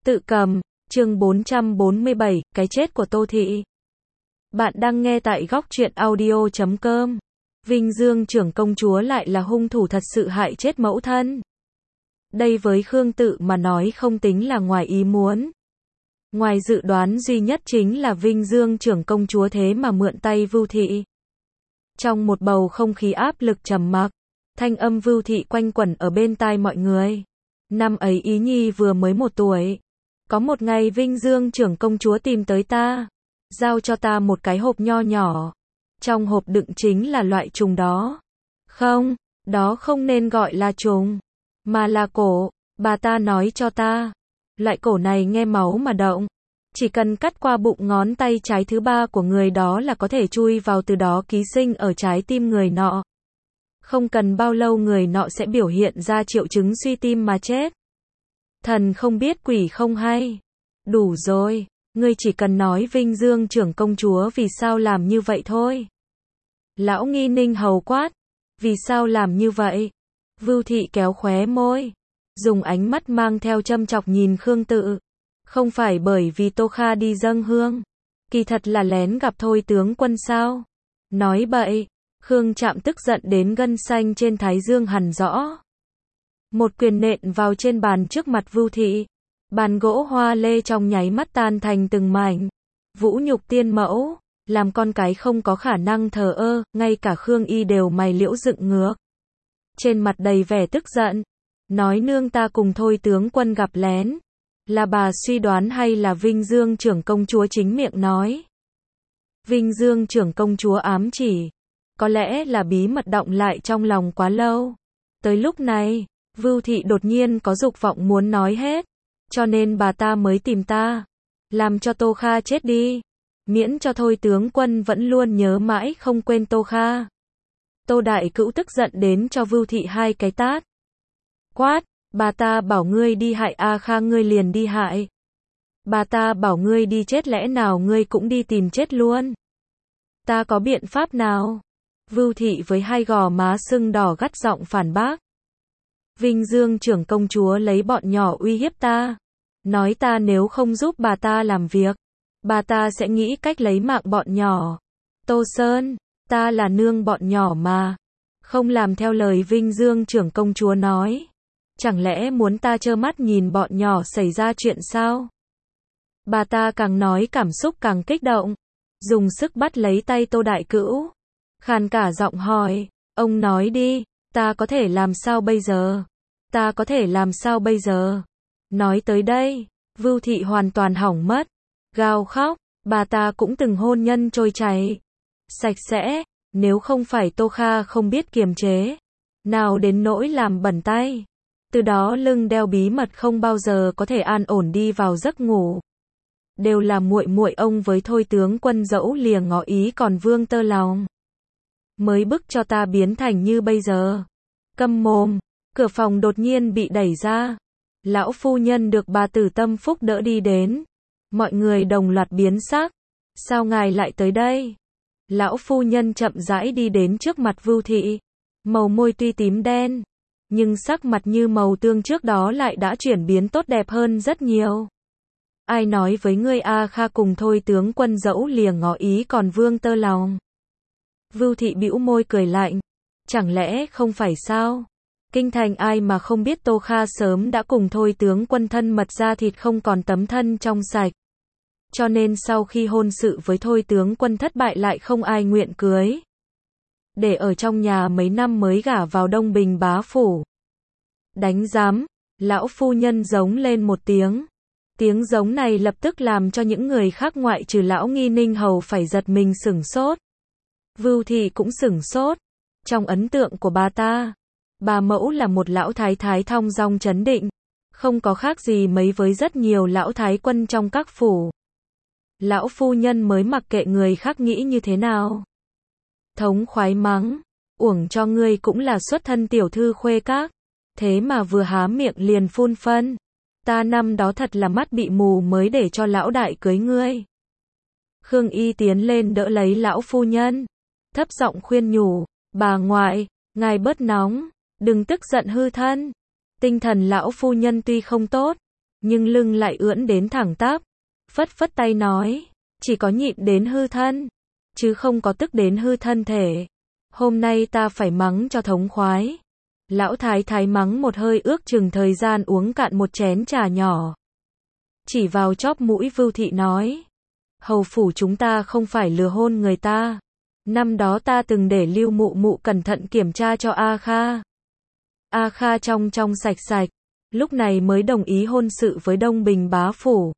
Tự cầm, chương 447, cái chết của Tô Thị. Bạn đang nghe tại góc truyện audio.com. Vinh Dương trưởng công chúa lại là hung thủ thật sự hại chết mẫu thân. Đây với Khương Tự mà nói không tính là ngoài ý muốn. Ngoài dự đoán duy nhất chính là Vinh Dương trưởng công chúa thế mà mượn tay Vưu Thị. Trong một bầu không khí áp lực trầm mặc, thanh âm Vưu Thị quanh quẩn ở bên tai mọi người. Năm ấy Ý Nhi vừa mới 1 tuổi. Có một ngày Vinh Dương trưởng công chúa tìm tới ta, giao cho ta một cái hộp nho nhỏ. Trong hộp đựng chính là loại trùng đó. Không, đó không nên gọi là trùng, mà là cổ. Bà ta nói cho ta, loại cổ này nghe máu mà động. Chỉ cần cắt qua bụng ngón tay trái thứ 3 của người đó là có thể chui vào, từ đó ký sinh ở trái tim người nọ. Không cần bao lâu người nọ sẽ biểu hiện ra triệu chứng suy tim mà chết. Thần không biết quỷ không hay. Đủ rồi, ngươi chỉ cần nói Vinh Dương trưởng công chúa vì sao làm như vậy thôi. Lão Nghi Ninh hầu quát. Vì sao làm như vậy? Vưu Thị kéo khóe môi, dùng ánh mắt mang theo châm chọc nhìn Khương Tự. Không phải bởi vì Tô Kha đi dâng hương, kỳ thật là lén gặp Thôi tướng quân sao? Nói bậy. Khương Trạm tức giận đến gân xanh trên thái dương hằn rõ. Một quyền nện vào trên bàn trước mặt Vưu Thị. Bàn gỗ hoa lê trong nháy mắt tan thành từng mảnh. Vũ nhục tiên mẫu, làm con cái không có khả năng thờ ơ, ngay cả Khương Y đều mày liễu dựng ngược. Trên mặt đầy vẻ tức giận, nói nương ta cùng Thôi tướng quân gặp lén. Là bà suy đoán hay là Vinh Dương trưởng công chúa chính miệng nói? Vinh Dương trưởng công chúa ám chỉ, có lẽ là bí mật đọng lại trong lòng quá lâu. Tới lúc này, Vưu Thị đột nhiên có dục vọng muốn nói hết, cho nên bà ta mới tìm ta. Làm cho Tô Kha chết đi, miễn cho Thôi tướng quân vẫn luôn nhớ mãi không quên Tô Kha. Tô Đại Cữu tức giận đến cho Vưu Thị 2 cái tát. Quát, bà ta bảo ngươi đi hại A Kha ngươi liền đi hại. Bà ta bảo ngươi đi chết lẽ nào ngươi cũng đi tìm chết luôn. Ta có biện pháp nào? Vưu Thị với 2 gò má sưng đỏ gắt giọng phản bác. Vinh Dương trưởng công chúa lấy bọn nhỏ uy hiếp ta, nói ta nếu không giúp bà ta làm việc, bà ta sẽ nghĩ cách lấy mạng bọn nhỏ. Tô Sơn, ta là nương bọn nhỏ mà, không làm theo lời Vinh Dương trưởng công chúa nói, chẳng lẽ muốn ta trơ mắt nhìn bọn nhỏ xảy ra chuyện sao? Bà ta càng nói cảm xúc càng kích động, dùng sức bắt lấy tay Tô Đại Cữu, khàn cả giọng hỏi, ông nói đi, ta có thể làm sao bây giờ? Ta có thể làm sao bây giờ? Nói tới đây, Vưu Thị hoàn toàn hỏng mất, gào khóc, bà ta cũng từng hôn nhân trôi chảy, sạch sẽ, nếu không phải Tô Kha không biết kiềm chế, nào đến nỗi làm bẩn tay, từ đó lưng đeo bí mật không bao giờ có thể an ổn đi vào giấc ngủ. Đều là muội muội ông với Thôi tướng quân dẫu lìa ngỏ ý còn vương tơ lòng, mới bức cho ta biến thành như bây giờ. Câm mồm. Cửa phòng đột nhiên bị đẩy ra. Lão phu nhân được bà Tử Tâm Phúc đỡ đi đến. Mọi người đồng loạt biến sắc. Sao ngài lại tới đây? Lão phu nhân chậm rãi đi đến trước mặt Vưu Thị. Màu môi tuy tím đen, nhưng sắc mặt như màu tương trước đó lại đã chuyển biến tốt đẹp hơn rất nhiều. Ai nói với ngươi A Kha cùng Thôi tướng quân dẫu lìa ngỏ ý còn vương tơ lòng? Vưu Thị bĩu môi cười lạnh. Chẳng lẽ không phải sao? Kinh thành ai mà không biết Tô Kha sớm đã cùng Thôi tướng quân thân mật ra thịt không còn tấm thân trong sạch. Cho nên sau khi hôn sự với Thôi tướng quân thất bại lại không ai nguyện cưới. Để ở trong nhà mấy năm mới gả vào Đông Bình bá phủ. Đánh giám, lão phu nhân giống lên một tiếng. Tiếng giống này lập tức làm cho những người khác ngoại trừ lão Nghi Ninh hầu phải giật mình sửng sốt. Vưu Thị cũng sửng sốt. Trong ấn tượng của bà ta, bà mẫu là một lão thái thái thong dong trấn định, không có khác gì mấy với rất nhiều lão thái quân trong các phủ. Lão phu nhân mới mặc kệ người khác nghĩ như thế nào. Thống khoái mắng, uổng cho ngươi cũng là xuất thân tiểu thư khuê các, thế mà vừa há miệng liền phun phân. Ta năm đó thật là mắt bị mù mới để cho lão đại cưới ngươi. Khương Y tiến lên đỡ lấy lão phu nhân, thấp giọng khuyên nhủ, bà ngoại, ngài bớt nóng, đừng tức giận hư thân. Tinh thần lão phu nhân tuy không tốt, nhưng lưng lại ưỡn đến thẳng tắp, phất phất tay nói, chỉ có nhịn đến hư thân, chứ không có tức đến hư thân thể. Hôm nay ta phải mắng cho thống khoái. Lão thái thái mắng một hơi ước chừng thời gian uống cạn một chén trà nhỏ. Chỉ vào chóp mũi Vưu Thị nói, hầu phủ chúng ta không phải lừa hôn người ta. Năm đó ta từng để Lưu mụ mụ cẩn thận kiểm tra cho A Kha. A Kha trong trong sạch sạch, lúc này mới đồng ý hôn sự với Đông Bình bá phủ.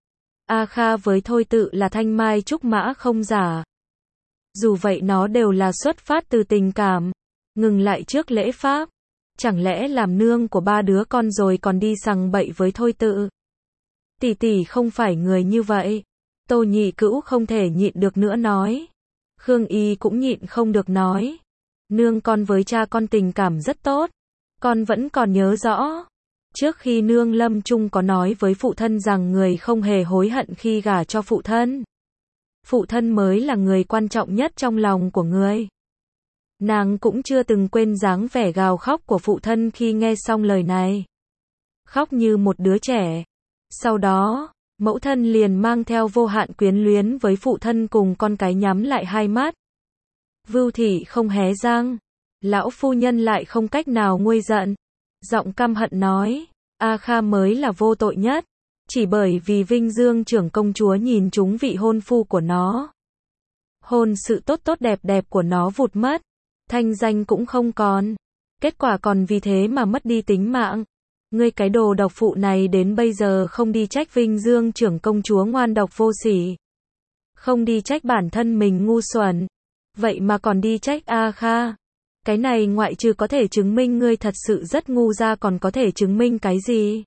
A Kha với Thôi Tự là thanh mai trúc mã không giả. Dù vậy nó đều là xuất phát từ tình cảm. Ngừng lại trước lễ pháp. Chẳng lẽ làm nương của ba đứa con rồi còn đi sằng bậy với Thôi Tự? Tỷ tỷ không phải người như vậy. Tô Nhị Cữu không thể nhịn được nữa nói. Khương Y cũng nhịn không được nói. Nương con với cha con tình cảm rất tốt. Con vẫn còn nhớ rõ. Trước khi nương lâm chung có nói với phụ thân rằng người không hề hối hận khi gả cho phụ thân. Phụ thân mới là người quan trọng nhất trong lòng của người. Nàng cũng chưa từng quên dáng vẻ gào khóc của phụ thân khi nghe xong lời này. Khóc như một đứa trẻ. Sau đó, mẫu thân liền mang theo vô hạn quyến luyến với phụ thân cùng con cái nhắm lại hai mắt. Vưu Thị không hé răng. Lão phu nhân lại không cách nào nguôi giận. Giọng căm hận nói, A Kha mới là vô tội nhất. Chỉ bởi vì Vinh Dương trưởng công chúa nhìn trúng vị hôn phu của nó. Hôn sự tốt tốt đẹp đẹp của nó vụt mất. Thanh danh cũng không còn. Kết quả còn vì thế mà mất đi tính mạng. Ngươi cái đồ độc phụ này đến bây giờ không đi trách Vinh Dương trưởng công chúa ngoan độc vô sỉ. Không đi trách bản thân mình ngu xuẩn. Vậy mà còn đi trách A Kha. Cái này ngoại trừ có thể chứng minh ngươi thật sự rất ngu ra còn có thể chứng minh cái gì?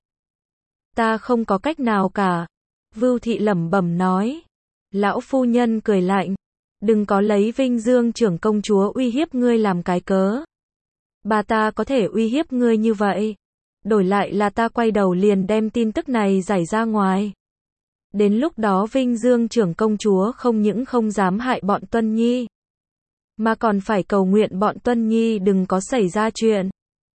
Ta không có cách nào cả. Vưu Thị lẩm bẩm nói. Lão phu nhân cười lạnh. Đừng có lấy Vinh Dương trưởng công chúa uy hiếp ngươi làm cái cớ. Bà ta có thể uy hiếp ngươi như vậy. Đổi lại là ta quay đầu liền đem tin tức này rải ra ngoài. Đến lúc đó Vinh Dương trưởng công chúa không những không dám hại bọn Tuân Nhi, mà còn phải cầu nguyện bọn Tuân Nhi đừng có xảy ra chuyện.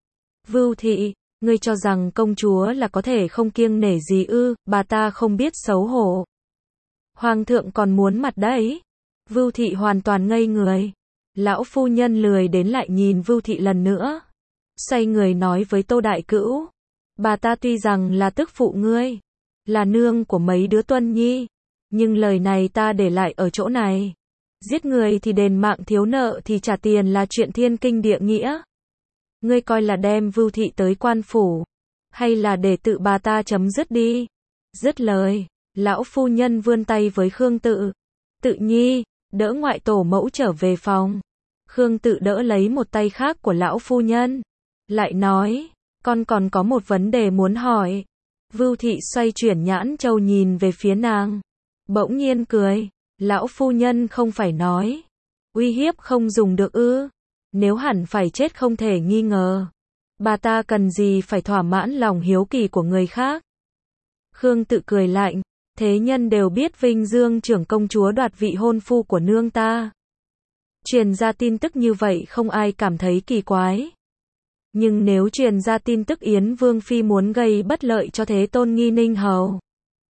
Vưu Thị, ngươi cho rằng công chúa là có thể không kiêng nể gì ư? Bà ta không biết xấu hổ. Hoàng thượng còn muốn mặt đấy. Vưu Thị hoàn toàn ngây người. Lão phu nhân lười đến lại nhìn Vưu Thị lần nữa. Xoay người nói với Tô Đại Cữu. Bà ta tuy rằng là tức phụ ngươi, là nương của mấy đứa Tuân Nhi, nhưng lời này ta để lại ở chỗ này. Giết người thì đền mạng, thiếu nợ thì trả tiền là chuyện thiên kinh địa nghĩa. Ngươi coi là đem Vưu Thị tới quan phủ, hay là để tự bà ta chấm dứt đi? Dứt lời, lão phu nhân vươn tay với Khương Tự. Tự Nhi, đỡ ngoại tổ mẫu trở về phòng. Khương Tự đỡ lấy một tay khác của lão phu nhân. Lại nói, con còn có một vấn đề muốn hỏi. Vưu Thị xoay chuyển nhãn châu nhìn về phía nàng. Bỗng nhiên cười. Lão phu nhân không phải nói. Uy hiếp không dùng được ư? Nếu hẳn phải chết không thể nghi ngờ. Bà ta cần gì phải thỏa mãn lòng hiếu kỳ của người khác? Khương Tự cười lạnh. Thế nhân đều biết Vinh Dương trưởng công chúa đoạt vị hôn phu của nương ta. Truyền ra tin tức như vậy không ai cảm thấy kỳ quái. Nhưng nếu truyền ra tin tức Yến Vương Phi muốn gây bất lợi cho Thế Tôn Nghi Ninh Hầu,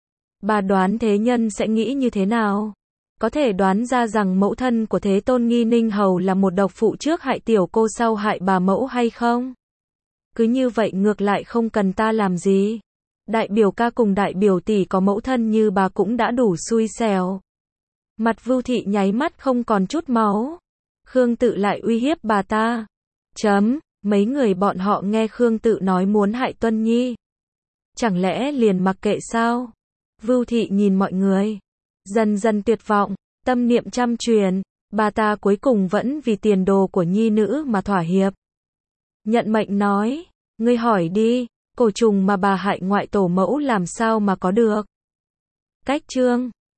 bà đoán thế nhân sẽ nghĩ như thế nào? Có thể đoán ra rằng mẫu thân của Thế Tôn Nghi Ninh Hầu là một độc phụ trước hại tiểu cô sau hại bà mẫu hay không? Cứ như vậy ngược lại không cần ta làm gì. Đại biểu ca cùng đại biểu tỷ có mẫu thân như bà cũng đã đủ xui xẻo. Mặt Vưu Thị nháy mắt không còn chút máu. Khương Tự lại uy hiếp bà ta. Mấy người bọn họ nghe Khương Tự nói muốn hại Tuân Nhi, chẳng lẽ liền mặc kệ sao? Vưu Thị nhìn mọi người, dần dần tuyệt vọng, tâm niệm trăm truyền, bà ta cuối cùng vẫn vì tiền đồ của nhi nữ mà thỏa hiệp. Nhận mệnh nói, ngươi hỏi đi, cổ trùng mà bà hại ngoại tổ mẫu làm sao mà có được? Cách chương